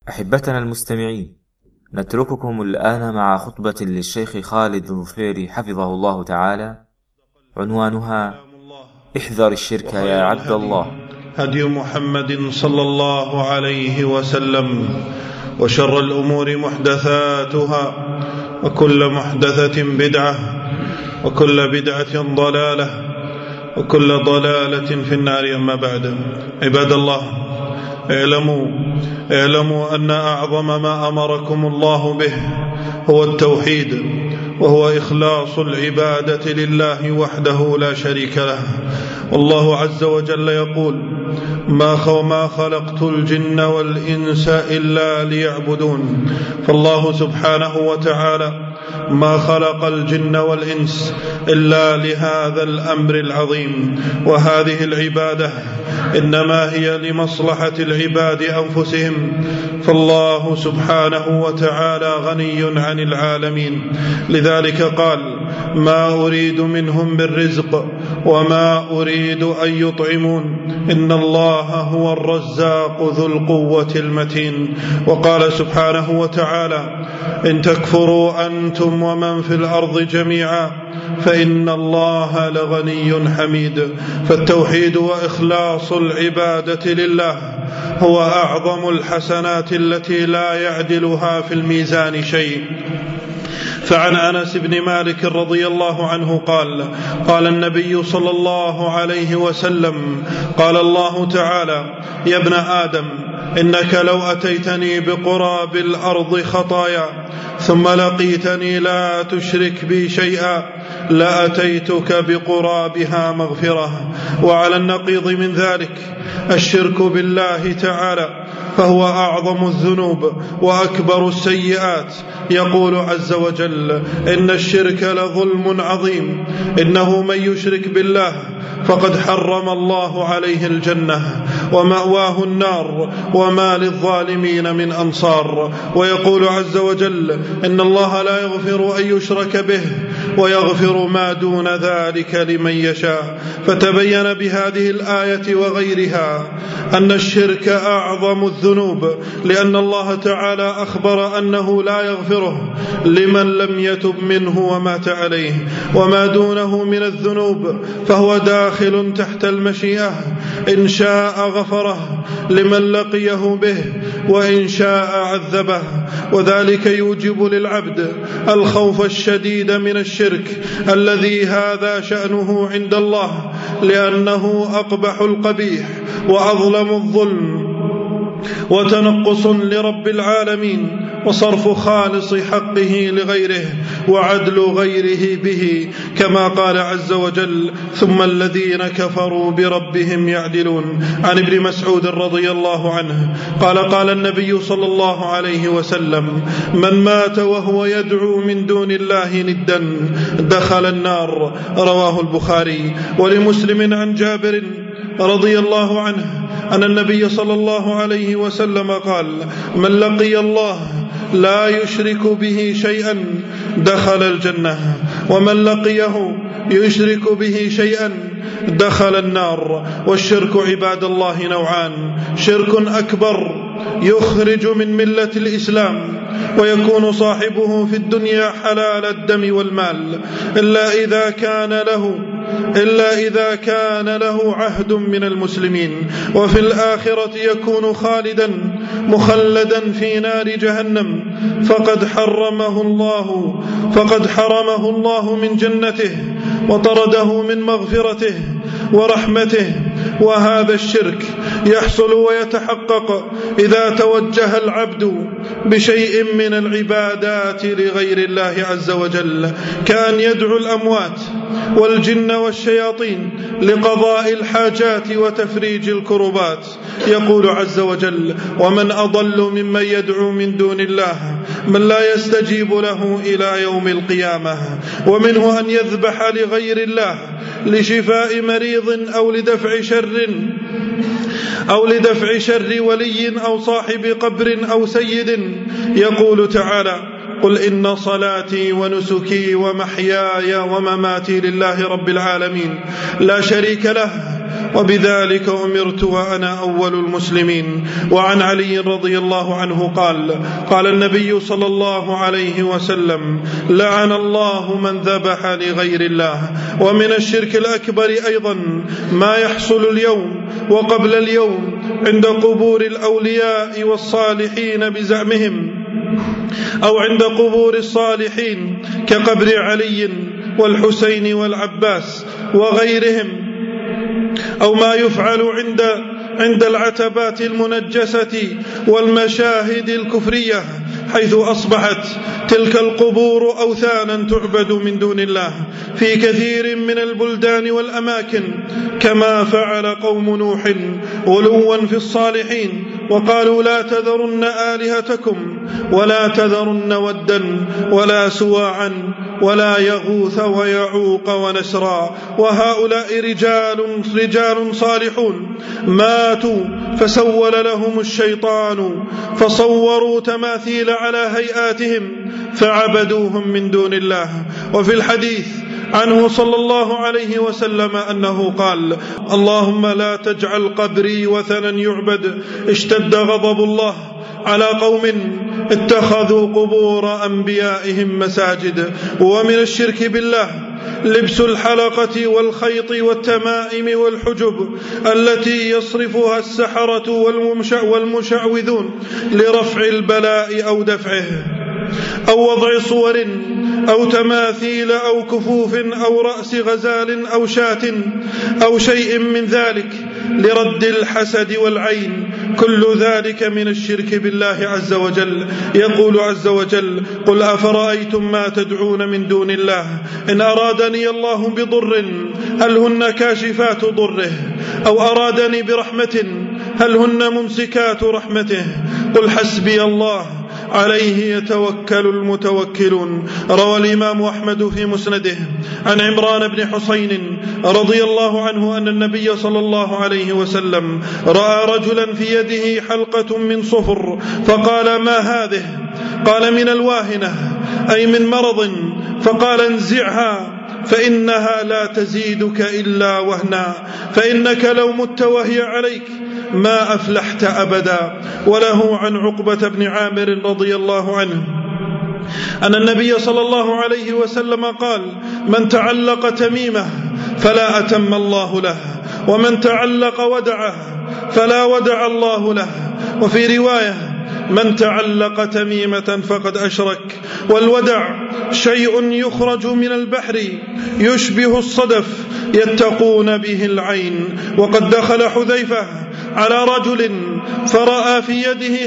أحبتنا المستمعين، نترككم الآن مع خطبة للشيخ خالد الظفيري حفظه الله تعالى، عنوانها: احذر الشرك يا عبد الله. هدي محمد صلى الله عليه وسلم، وشر الأمور محدثاتها، وكل محدثة بدعة، وكل بدعة ضلالة، وكل ضلالة في النار. أما بعد، عباد الله، اعلموا أن أعظم ما أمركم الله به هو التوحيد، وهو إخلاص العبادة لله وحده لا شريك له. والله عز وجل يقول: ما خلقت الجن والإنس إلا ليعبدون. فالله سبحانه وتعالى ما خلق الجن والإنس إلا لهذا الأمر العظيم، وهذه العبادة إنما هي لمصلحة العباد أنفسهم، فالله سبحانه وتعالى غني عن العالمين. لذلك قال: ما أريد منهم من رزق وما أريد أن يطعمون، إن الله هو الرزاق ذو القوة المتين. وقال سبحانه وتعالى: إن تكفروا أنتم ومن في الأرض جميعا فإن الله لغني حميد. فالتوحيد وإخلاص العبادة لله هو أعظم الحسنات التي لا يعدلها في الميزان شيء. فعن أنس بن مالك رضي الله عنه قال النبي صلى الله عليه وسلم: قال الله تعالى: يا ابن آدم، إنك لو أتيتني بقراب الأرض خطايا ثم لقيتني لا تشرك بي شيئا لأتيتك بقرابها مغفرة. وعلى النقيض من ذلك الشرك بالله تعالى، فهو أعظم الذنوب وأكبر السيئات. يقول عز وجل: إن الشرك لظلم عظيم، إنه من يشرك بالله فقد حرم الله عليه الجنة ومأواه النار وما للظالمين من أنصار. ويقول عز وجل: إن الله لا يغفر أن يشرك به ويغفر ما دون ذلك لمن يشاء. فتبين بهذه الآية وغيرها أن الشرك أعظم الذنوب، لأن الله تعالى أخبر أنه لا يغفره لمن لم يتب منه ومات عليه، وما دونه من الذنوب فهو داخل تحت المشيئة، إن شاء غفره لمن لقيه به وإن شاء عذبه. وذلك يوجب للعبد الخوف الشديد من الشرك الذي هذا شأنه عند الله، لأنه أقبح القبيح وأظلم الظلم وتنقص لرب العالمين، وصرف خالص حقه لغيره وعدل غيره به، كما قال عز وجل: ثم الذين كفروا بربهم يعدلون. عن ابن مسعود رضي الله عنه قال النبي صلى الله عليه وسلم: من مات وهو يدعو من دون الله ندا دخل النار. رواه البخاري. ولمسلم عن جابر رضي الله عنه أن النبي صلى الله عليه وسلم قال: من لقي الله لا يشرك به شيئا دخل الجنة، ومن لقيه يشرك به شيئا دخل النار. والشرك عباد الله نوعان: شرك أكبر يخرج من ملة الإسلام ويكون صاحبه في الدنيا حلال الدم والمال، إلا إذا كان له عهد من المسلمين، وفي الآخرة يكون مخلدا في نار جهنم، فقد حرمه الله من جنته وطرده من مغفرته ورحمته. وهذا الشرك يحصل ويتحقق إذا توجه العبد بشيء من العبادات لغير الله عز وجل، كأن يدعو الأموات والجن والشياطين لقضاء الحاجات وتفريج الكربات. يقول عز وجل: ومن أضل ممن يدعو من دون الله من لا يستجيب له إلى يوم القيامة. ومنه أن يذبح لغير الله لشفاء مريض أو لدفع شر ولي أو صاحب قبر أو سيد. يقول تعالى: قل إن صلاتي ونسكي ومحياي ومماتي لله رب العالمين لا شريك له وبذلك أمرت وأنا أول المسلمين. وعن علي رضي الله عنه قال النبي صلى الله عليه وسلم: لعن الله من ذبح لغير الله. ومن الشرك الأكبر أيضا ما يحصل اليوم وقبل اليوم عند قبور الأولياء والصالحين بزعمهم، أو عند قبور الصالحين كقبر علي والحسين والعباس وغيرهم، أو ما يفعل عند العتبات المنجسة والمشاهد الكفرية، حيث أصبحت تلك القبور أوثانا تعبد من دون الله في كثير من البلدان والأماكن، كما فعل قوم نوح غلوا في الصالحين وقالوا: لا تذرن آلهتكم ولا تذرن ودا ولا سواعا ولا يغوث ويعوق ونسرا. وهؤلاء رجال صالحون ماتوا فسول لهم الشيطان فصوروا تماثيل على هيئاتهم فعبدوهم من دون الله. وفي الحديث عنه صلى الله عليه وسلم أنه قال: اللهم لا تجعل قبري وثنا يعبد. اشتد غضب الله على قوم اتخذوا قبور أنبيائهم مساجد. ومن الشرك بالله لبس الحلقة والخيط والتمائم والحجب التي يصرفها السحرة والمشعوذون لرفع البلاء أو دفعه، أو وضع صور أو تماثيل أو كفوف أو رأس غزال أو شاة أو شيء من ذلك لرد الحسد والعين. كل ذلك من الشرك بالله عز وجل. يقول عز وجل: قل أفرأيتم ما تدعون من دون الله إن أرادني الله بضر هل هن كاشفات ضره، أو أرادني برحمة هل هن ممسكات رحمته، قل حسبي الله عليه يتوكل المتوكلون. روى الإمام أحمد في مسنده عن عمران بن حسين رضي الله عنه أن النبي صلى الله عليه وسلم رأى رجلا في يده حلقة من صفر فقال: ما هذه؟ قال: من الواهنة، أي من مرض. فقال: انزعها فإنها لا تزيدك إلا وهنا، فإنك لو مت وهي عليك ما أفلحت أبدا. وله عن عقبة بن عامر رضي الله عنه أن النبي صلى الله عليه وسلم قال: من تعلق تميمة فلا أتم الله له، ومن تعلق ودعه فلا ودع الله له. وفي رواية: من تعلق تميمة فقد أشرك. والودع شيء يخرج من البحر يشبه الصدف يتقون به العين. وقد دخل حذيفة على رجل فرأى في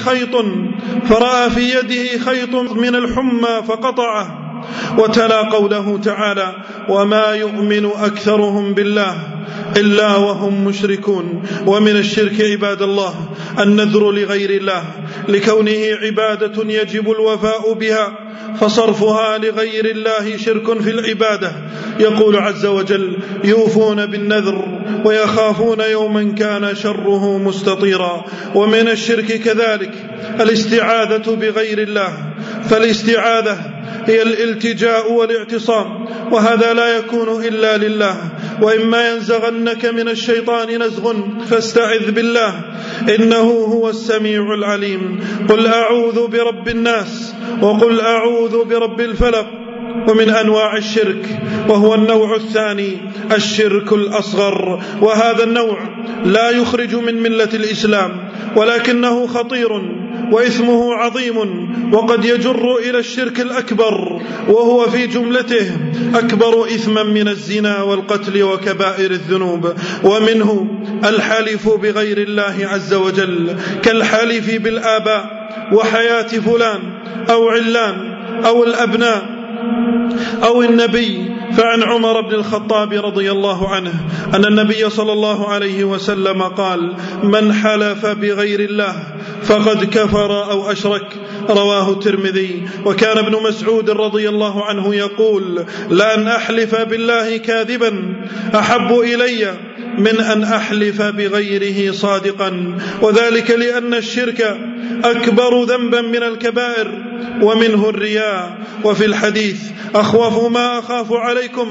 يده خيط من الحمى فقطعه، وتلا قوله تعالى: وما يؤمن أكثرهم بالله إلا وهم مشركون. ومن الشرك عباد الله النذر لغير الله لكونه عبادة يجب الوفاء بها، فصرفها لغير الله شرك في العبادة. يقول عز وجل: يوفون بالنذر ويخافون يوما كان شره مستطيرا. ومن الشرك كذلك الاستعاذة بغير الله، فالاستعاذة هي الالتجاء والاعتصام، وهذا لا يكون إلا لله. وإما ينزغنك من الشيطان نزغ فاستعذ بالله إنه هو السميع العليم. قل أعوذ برب الناس وقل أعوذ برب الفلق. ومن أنواع الشرك وهو النوع الثاني الشرك الأصغر، وهذا النوع لا يخرج من ملة الإسلام، ولكنه خطير وإثمه عظيم، وقد يجر إلى الشرك الأكبر، وهو في جملته أكبر إثما من الزنا والقتل وكبائر الذنوب. ومنه الحلف بغير الله عز وجل، كالحلف بالآباء وحياة فلان أو علان أو الأبناء أو النبي. فعن عمر بن الخطاب رضي الله عنه أن النبي صلى الله عليه وسلم قال: من حلف بغير الله فقد كفر أو أشرك. رواه الترمذي. وكان ابن مسعود رضي الله عنه يقول: لأن أحلف بالله كاذبا أحب إلي من أن أحلف بغيره صادقا. وذلك لأن الشرك أكبر ذنبا من الكبائر، ومنه الرياء. وفي الحديث: أخوف ما أخاف عليكم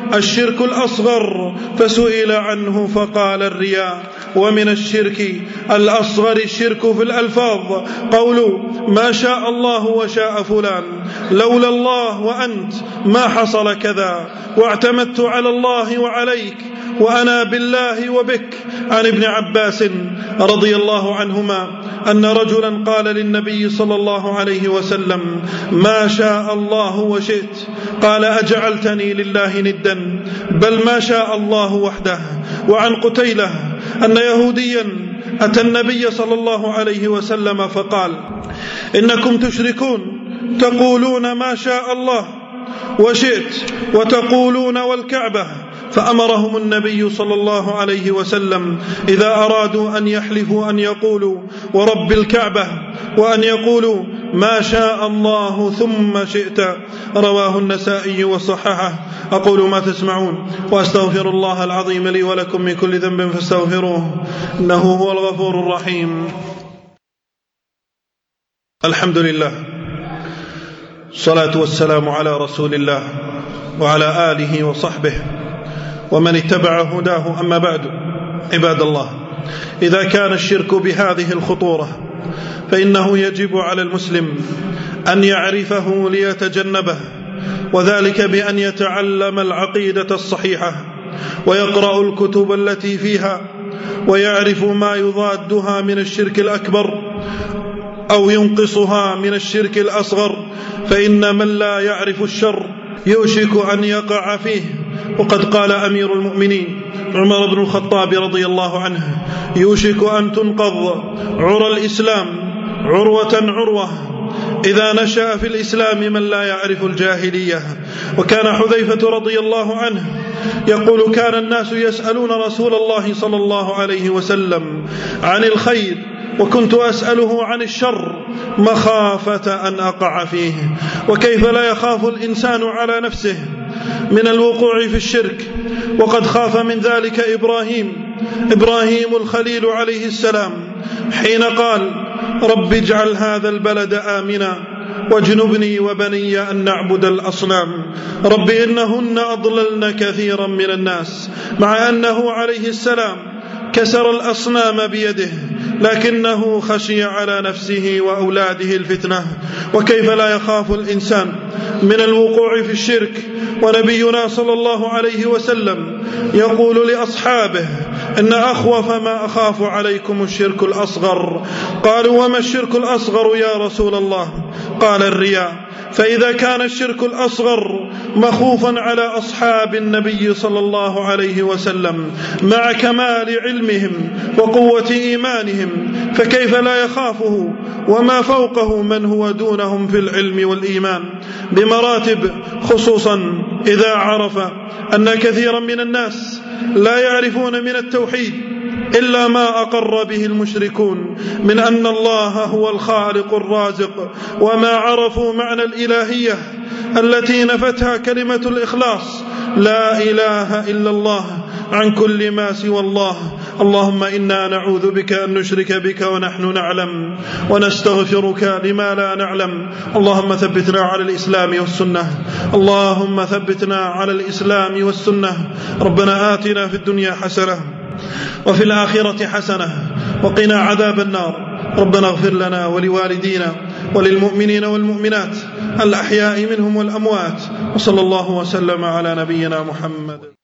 الشرك الأصغر، فسئل عنه فقال الرياء. ومن الشرك الأصغر الشرك في الألفاظ، قول ما شاء الله وشاء فلان، لولا الله وأنت ما حصل كذا، واعتمدت على الله وعليك، وأنا بالله وبك. عن ابن عباس رضي الله عنهما أن رجلا قال للنبي صلى الله عليه وسلم ما شاء الله وشئت، قال أجعلتني لله ندا، بل ما شاء الله وحده. وعن قتيلة أن يهوديا أتى النبي صلى الله عليه وسلم فقال إنكم تشركون، تقولون ما شاء الله وشئت وتقولون والكعبة. فأمرهم النبي صلى الله عليه وسلم إذا أرادوا أن يحلفوا أن يقولوا ورب الكعبة، وأن يقولوا ما شاء الله ثم شئت. رواه النسائي وصححه. أقول ما تسمعون وأستغفر الله العظيم لي ولكم من كل ذنب فاستغفروه إنه هو الغفور الرحيم. الحمد لله، الصلاة والسلام على رسول الله وعلى آله وصحبه ومن اتبع هداه. أما بعد، عباد الله، إذا كان الشرك بهذه الخطورة فإنه يجب على المسلم أن يعرفه ليتجنبه، وذلك بأن يتعلم العقيدة الصحيحة ويقرأ الكتب التي فيها، ويعرف ما يضادها من الشرك الأكبر أو ينقصها من الشرك الأصغر، فإن من لا يعرف الشر يوشك أن يقع فيه. وقد قال أمير المؤمنين عمر بن الخطاب رضي الله عنه يوشك أن تنقض عرى الإسلام عروة عروة إذا نشأ في الإسلام من لا يعرف الجاهلية. وكان حذيفة رضي الله عنه يقول كان الناس يسألون رسول الله صلى الله عليه وسلم عن الخير، وكنت أسأله عن الشر مخافة أن أقع فيه. وكيف لا يخاف الإنسان على نفسه من الوقوع في الشرك، وقد خاف من ذلك إبراهيم الخليل عليه السلام حين قال رب اجعل هذا البلد آمنا واجنبني وبني أن نعبد الأصنام. رب إنهن أضللن كثيرا من الناس، مع أنه عليه السلام كسر الأصنام بيده، لكنه خشي على نفسه وأولاده الفتنة. وكيف لا يخاف الإنسان من الوقوع في الشرك، ونبينا صلى الله عليه وسلم يقول لأصحابه إن أخوف ما أخاف عليكم الشرك الأصغر. قالوا وما الشرك الأصغر يا رسول الله؟ قال الرياء. فإذا كان الشرك الأصغر مخوفا على أصحاب النبي صلى الله عليه وسلم مع كمال علمهم وقوة إيمانهم، فكيف لا يخافه وما فوقه من هو دونهم في العلم والإيمان بمراتب، خصوصا إذا عرف أن كثيرا من الناس لا يعرفون من التوحيد إلا ما أقر به المشركون من أن الله هو الخالق الرازق، وما عرفوا معنى الإلهية التي نفتها كلمة الإخلاص لا إله إلا الله عن كل ما سوى الله. اللهم إنا نعوذ بك أن نشرك بك ونحن نعلم، ونستغفرك لما لا نعلم. اللهم ثبتنا على الإسلام والسنة، اللهم ثبتنا على الإسلام والسنة. ربنا آتنا في الدنيا حسنة وفي الآخرة حسنة وقنا عذاب النار. ربنا اغفر لنا ولوالدينا وللمؤمنين والمؤمنات الأحياء منهم والأموات، وصلى الله وسلم على نبينا محمد.